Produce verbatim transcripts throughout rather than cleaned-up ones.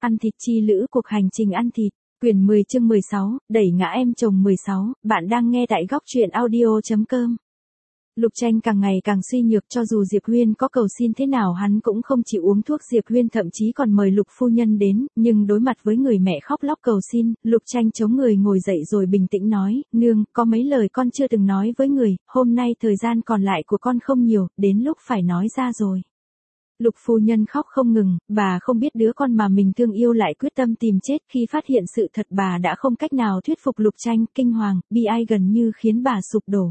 Ăn thịt chi lữ cuộc hành trình ăn thịt, quyển mười chương mười sáu, đẩy ngã em chồng mười sáu, bạn đang nghe tại góc truyện audio.com. Lục Tranh càng ngày càng suy nhược, cho dù Diệp Huyên có cầu xin thế nào hắn cũng không chịu uống thuốc. Diệp Huyên thậm chí còn mời Lục phu nhân đến, nhưng đối mặt với người mẹ khóc lóc cầu xin, Lục Tranh chống người ngồi dậy rồi bình tĩnh nói, nương, có mấy lời con chưa từng nói với người, hôm nay thời gian còn lại của con không nhiều, đến lúc phải nói ra rồi. Lục phu nhân khóc không ngừng, bà không biết đứa con mà mình thương yêu lại quyết tâm tìm chết. Khi phát hiện sự thật bà đã không cách nào thuyết phục Lục Tranh, kinh hoàng, bi ai gần như khiến bà sụp đổ.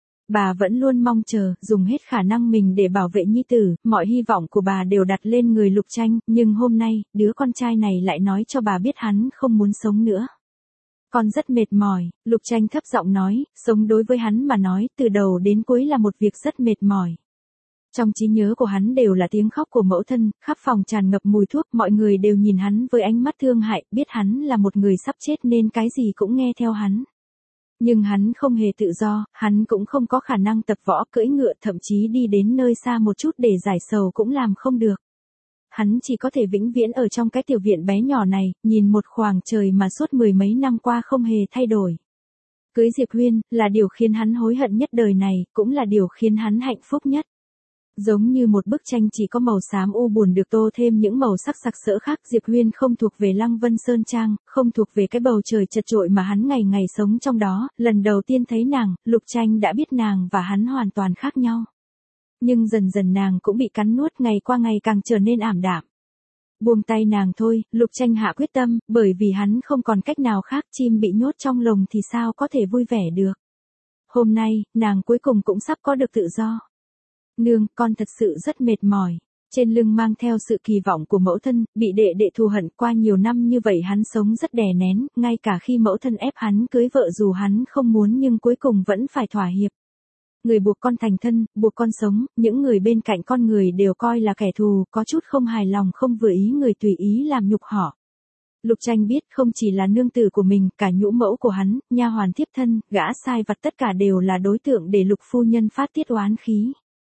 Bà vẫn luôn mong chờ, dùng hết khả năng mình để bảo vệ nhi tử, mọi hy vọng của bà đều đặt lên người Lục Tranh, nhưng hôm nay, đứa con trai này lại nói cho bà biết hắn không muốn sống nữa. Con rất mệt mỏi, Lục Tranh thấp giọng nói, sống đối với hắn mà nói, từ đầu đến cuối là một việc rất mệt mỏi. Trong trí nhớ của hắn đều là tiếng khóc của mẫu thân, khắp phòng tràn ngập mùi thuốc, mọi người đều nhìn hắn với ánh mắt thương hại, biết hắn là một người sắp chết nên cái gì cũng nghe theo hắn. Nhưng hắn không hề tự do, hắn cũng không có khả năng tập võ, cưỡi ngựa, thậm chí đi đến nơi xa một chút để giải sầu cũng làm không được. Hắn chỉ có thể vĩnh viễn ở trong cái tiểu viện bé nhỏ này, nhìn một khoảng trời mà suốt mười mấy năm qua không hề thay đổi. Cưới Diệp Huyên, là điều khiến hắn hối hận nhất đời này, cũng là điều khiến hắn hạnh phúc nhất. Giống như một bức tranh chỉ có màu xám u buồn được tô thêm những màu sắc sặc sỡ khác, Diệp Huyên không thuộc về Lăng Vân Sơn Trang, không thuộc về cái bầu trời chật chội mà hắn ngày ngày sống trong đó. Lần đầu tiên thấy nàng, Lục Tranh đã biết nàng và hắn hoàn toàn khác nhau. Nhưng dần dần nàng cũng bị cắn nuốt, ngày qua ngày càng trở nên ảm đạm. Buông tay nàng thôi, Lục Tranh hạ quyết tâm, bởi vì hắn không còn cách nào khác, chim bị nhốt trong lồng thì sao có thể vui vẻ được. Hôm nay, nàng cuối cùng cũng sắp có được tự do. Nương, con thật sự rất mệt mỏi. Trên lưng mang theo sự kỳ vọng của mẫu thân, bị đệ đệ thù hận, qua nhiều năm như vậy hắn sống rất đè nén, ngay cả khi mẫu thân ép hắn cưới vợ dù hắn không muốn nhưng cuối cùng vẫn phải thỏa hiệp. Người buộc con thành thân, buộc con sống, những người bên cạnh con người đều coi là kẻ thù, có chút không hài lòng không vừa ý người tùy ý làm nhục họ. Lục Tranh biết không chỉ là nương tử của mình, cả nhũ mẫu của hắn, nha hoàn thiếp thân, gã sai vặt tất cả đều là đối tượng để Lục phu nhân phát tiết oán khí.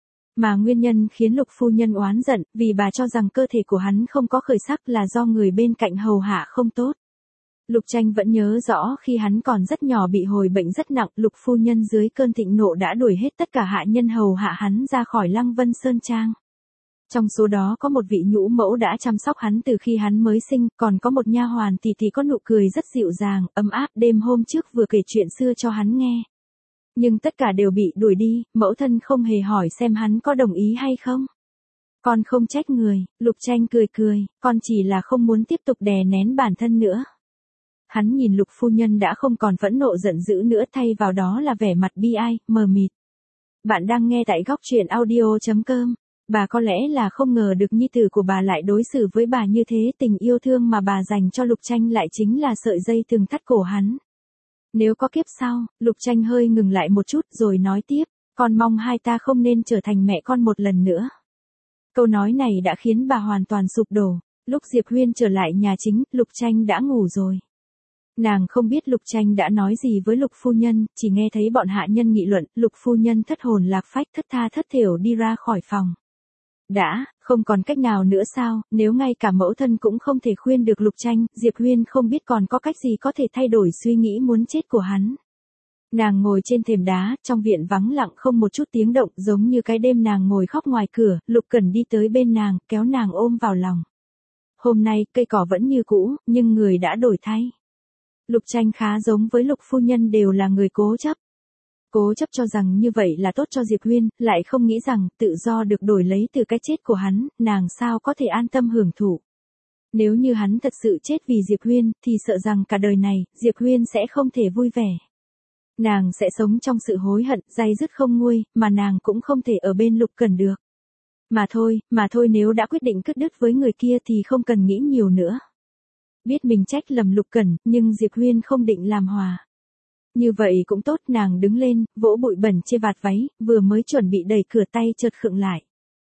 Mà nguyên nhân khiến Lục phu nhân oán giận, vì bà cho rằng cơ thể của hắn không có khởi sắc là do người bên cạnh hầu hạ không tốt. Lục Tranh vẫn nhớ rõ khi hắn còn rất nhỏ bị hồi bệnh rất nặng, Lục phu nhân dưới cơn thịnh nộ đã đuổi hết tất cả hạ nhân hầu hạ hắn ra khỏi Lăng Vân Sơn Trang. Trong số đó có một vị nhũ mẫu đã chăm sóc hắn từ khi hắn mới sinh, còn có một nha hoàn tỷ tỷ có nụ cười rất dịu dàng, ấm áp, đêm hôm trước vừa kể chuyện xưa cho hắn nghe. Nhưng tất cả đều bị đuổi đi, mẫu thân không hề hỏi xem hắn có đồng ý hay không. Con không trách người, Lục Tranh cười cười, con chỉ là không muốn tiếp tục đè nén bản thân nữa. Hắn nhìn Lục phu nhân đã không còn phẫn nộ giận dữ nữa, thay vào đó là vẻ mặt bi ai, mờ mịt. Bạn đang nghe tại góc truyện audio.com. Bà có lẽ là không ngờ được nhi tử của bà lại đối xử với bà như thế, tình yêu thương mà bà dành cho Lục Tranh lại chính là sợi dây thừng thắt cổ hắn. Nếu có kiếp sau, Lục Tranh hơi ngừng lại một chút rồi nói tiếp, con mong hai ta không nên trở thành mẹ con một lần nữa. Câu nói này đã khiến bà hoàn toàn sụp đổ. Lúc Diệp Huyên trở lại nhà chính, Lục Tranh đã ngủ rồi. Nàng không biết Lục Tranh đã nói gì với Lục phu nhân, chỉ nghe thấy bọn hạ nhân nghị luận, Lục phu nhân thất hồn lạc phách, thất tha thất thểu đi ra khỏi phòng. Đã, không còn cách nào nữa sao, nếu ngay cả mẫu thân cũng không thể khuyên được Lục Tranh, Diệp Huyên không biết còn có cách gì có thể thay đổi suy nghĩ muốn chết của hắn. Nàng ngồi trên thềm đá, trong viện vắng lặng không một chút tiếng động, giống như cái đêm nàng ngồi khóc ngoài cửa, Lục Cẩn đi tới bên nàng, kéo nàng ôm vào lòng. Hôm nay, cây cỏ vẫn như cũ, nhưng người đã đổi thay. Lục Tranh khá giống với Lục phu nhân, đều là người cố chấp. Cố chấp cho rằng như vậy là tốt cho Diệp Huyên, lại không nghĩ rằng tự do được đổi lấy từ cái chết của hắn, nàng sao có thể an tâm hưởng thụ. Nếu như hắn thật sự chết vì Diệp Huyên, thì sợ rằng cả đời này, Diệp Huyên sẽ không thể vui vẻ. Nàng sẽ sống trong sự hối hận, day dứt không nguôi, mà nàng cũng không thể ở bên Lục Cẩn được. Mà thôi, mà thôi nếu đã quyết định cắt đứt với người kia thì không cần nghĩ nhiều nữa. Biết mình trách lầm Lục Cẩn, nhưng Diệp Huyên không định làm hòa. Như vậy cũng tốt, nàng đứng lên, vỗ bụi bẩn trên vạt váy, vừa mới chuẩn bị đẩy cửa tay chợt khựng lại.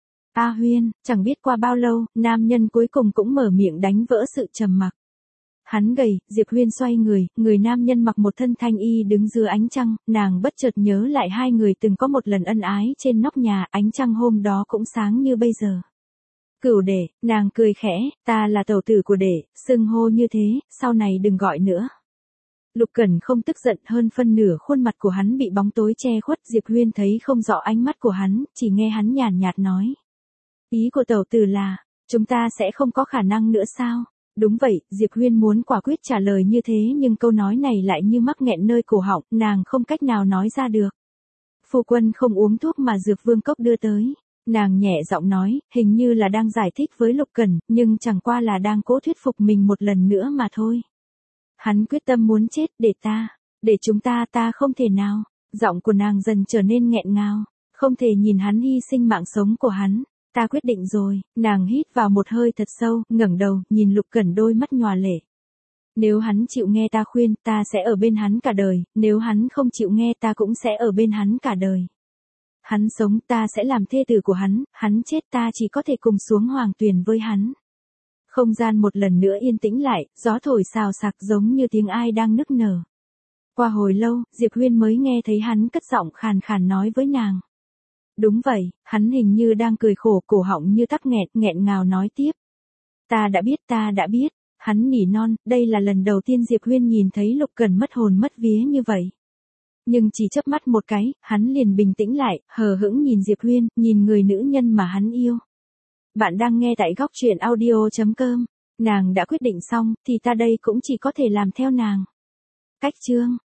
A Huyên, chẳng biết qua bao lâu, nam nhân cuối cùng cũng mở miệng đánh vỡ sự trầm mặc. Hắn gầy, Diệp Huyên xoay người, người nam nhân mặc một thân thanh y đứng dưới ánh trăng, nàng bất chợt nhớ lại hai người từng có một lần ân ái trên nóc nhà, ánh trăng hôm đó cũng sáng như bây giờ. Cửu đệ, nàng cười khẽ, ta là tẩu tử của đệ, xưng hô như thế, sau này đừng gọi nữa. Lục Cẩn không tức giận, hơn phân nửa khuôn mặt của hắn bị bóng tối che khuất, Diệp Huyên thấy không rõ ánh mắt của hắn, chỉ nghe hắn nhàn nhạt nói. Ý của tẩu tử là, chúng ta sẽ không có khả năng nữa sao? Đúng vậy, Diệp Huyên muốn quả quyết trả lời như thế nhưng câu nói này lại như mắc nghẹn nơi cổ họng, nàng không cách nào nói ra được. Phu quân không uống thuốc mà Dược Vương cốc đưa tới. Nàng nhẹ giọng nói, hình như là đang giải thích với Lục Cẩn, nhưng chẳng qua là đang cố thuyết phục mình một lần nữa mà thôi. Hắn quyết tâm muốn chết, để ta, để chúng ta ta không thể nào. Giọng của nàng dần trở nên nghẹn ngào, không thể nhìn hắn hy sinh mạng sống của hắn. Ta quyết định rồi, nàng hít vào một hơi thật sâu, ngẩng đầu, nhìn Lục Cẩn đôi mắt nhòa lệ. Nếu hắn chịu nghe ta khuyên, ta sẽ ở bên hắn cả đời, nếu hắn không chịu nghe ta cũng sẽ ở bên hắn cả đời. Hắn sống ta sẽ làm thê tử của hắn, hắn chết ta chỉ có thể cùng xuống hoàng tuyền với hắn. Không gian một lần nữa yên tĩnh lại, gió thổi xào xạc giống như tiếng ai đang nức nở. Qua hồi lâu, Diệp Huyên mới nghe thấy hắn cất giọng khàn khàn nói với nàng. Đúng vậy, hắn hình như đang cười khổ, cổ họng như tắc nghẹn, nghẹn ngào nói tiếp. Ta đã biết, ta đã biết, hắn nỉ non, đây là lần đầu tiên Diệp Huyên nhìn thấy Lục Cẩn mất hồn mất vía như vậy. Nhưng chỉ chớp mắt một cái, hắn liền bình tĩnh lại, hờ hững nhìn Diệp Huyên, nhìn người nữ nhân mà hắn yêu. Bạn đang nghe tại góc truyện audio chấm com. Nàng đã quyết định xong, thì ta đây cũng chỉ có thể làm theo nàng. Cách chương